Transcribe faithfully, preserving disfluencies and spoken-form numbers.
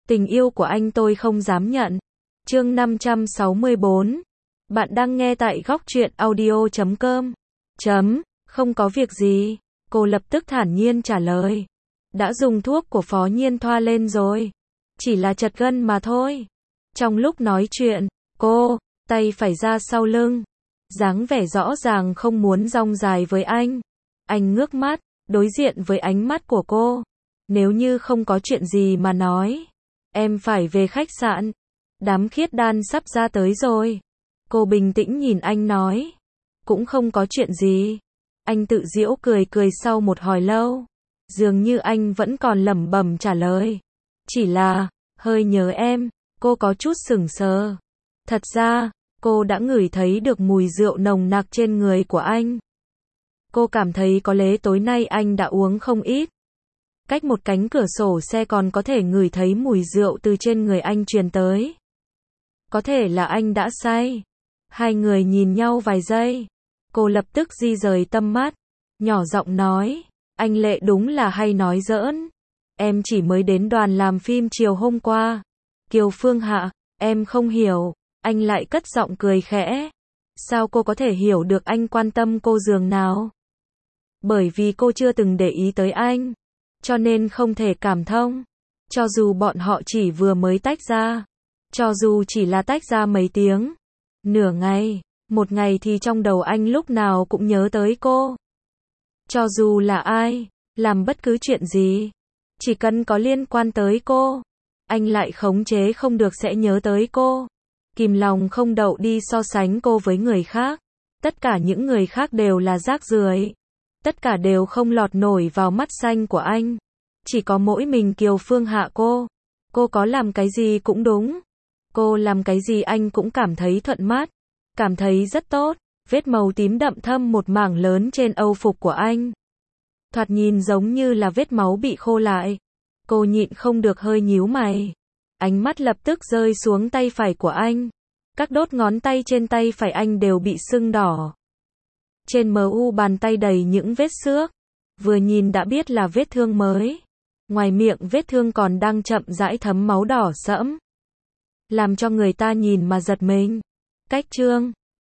Tình yêu của anh tôi không dám nhận. Chương năm trăm sáu mươi bốn. Bạn đang nghe tại góc truyện audio chấm com. Chấm, không có việc gì. Cô lập tức thản nhiên trả lời. Đã dùng thuốc của Phó Nhiên thoa lên rồi. Chỉ là chật gân mà thôi. Trong lúc nói chuyện, cô, tay phải ra sau lưng. Dáng vẻ rõ ràng không muốn dong dài với anh. Anh ngước mắt, đối diện với ánh mắt của cô. Nếu như không có chuyện gì mà nói, em phải về khách sạn. Đám khiết đan sắp ra tới rồi. Cô bình tĩnh nhìn anh nói. Cũng không có chuyện gì. Anh tự giễu cười cười sau một hồi lâu. Dường như anh vẫn còn lẩm bẩm trả lời. Chỉ là, hơi nhớ em. Cô có chút sững sờ. Thật ra, cô đã ngửi thấy được mùi rượu nồng nặc trên người của anh. Cô cảm thấy có lẽ tối nay anh đã uống không ít. Cách một cánh cửa sổ xe còn có thể ngửi thấy mùi rượu từ trên người anh truyền tới. Có thể là anh đã say. Hai người nhìn nhau vài giây. Cô lập tức di rời tâm mắt. Nhỏ giọng nói. Anh Lệ đúng là hay nói giỡn. Em chỉ mới đến đoàn làm phim chiều hôm qua. Kiều Phương Hạ, em không hiểu. Anh lại cất giọng cười khẽ. Sao cô có thể hiểu được anh quan tâm cô giường nào? Bởi vì cô chưa từng để ý tới anh. Cho nên không thể cảm thông. Cho dù bọn họ chỉ vừa mới tách ra. Cho dù chỉ là tách ra mấy tiếng. Nửa ngày, một ngày thì trong đầu anh lúc nào cũng nhớ tới cô. Cho dù là ai, làm bất cứ chuyện gì. Chỉ cần có liên quan tới cô. Anh lại khống chế không được sẽ nhớ tới cô. Kìm lòng không đậu đi so sánh cô với người khác. Tất cả những người khác đều là rác rưởi. Tất cả đều không lọt nổi vào mắt xanh của anh. Chỉ có mỗi mình Kiều Phương Hạ cô. Cô có làm cái gì cũng đúng. Cô làm cái gì anh cũng cảm thấy thuận mắt. Cảm thấy rất tốt. Vết màu tím đậm thâm một mảng lớn trên âu phục của anh. Thoạt nhìn giống như là vết máu bị khô lại. Cô nhịn không được hơi nhíu mày. Ánh mắt lập tức rơi xuống tay phải của anh. Các đốt ngón tay trên tay phải anh đều bị sưng đỏ. Trên mu bàn tay đầy những vết xước. Vừa nhìn đã biết là vết thương mới. Ngoài miệng vết thương còn đang chậm rãi thấm máu đỏ sẫm. Làm cho người ta nhìn mà giật mình. Cách chương